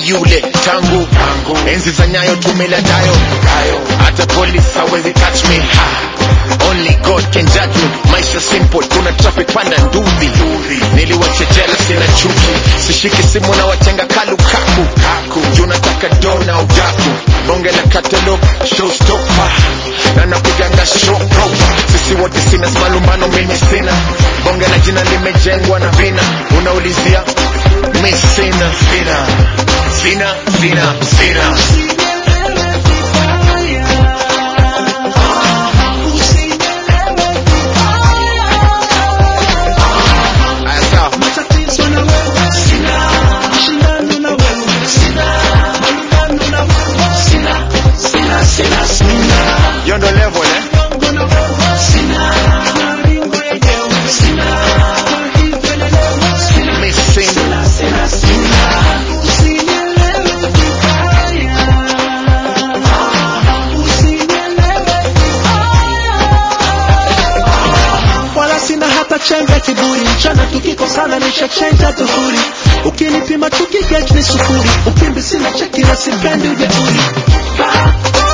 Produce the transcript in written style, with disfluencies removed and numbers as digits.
yule tangu enzi za Nyayo tumela dayo. Hata police hawezi touch me, only God can judge me. Maisha simple, kuna traffic panda nduthi. Niliwacha jela sina chuki, sishiki simu na watenga kalukaku. Junataka dona udaku, bonge la catalog, showstopper. Na napiganga show proper, sisi wote sina malumbano mimi sina. Bonge la jina limejengwa na vina, unaulizia mi sina. Yondo level chenga kiburi, mchana tukikosana nisha chenga tuhuri. Ukinipima tukigeti ni sufuri, ukimbi sina cheki na sipendi ujeuri.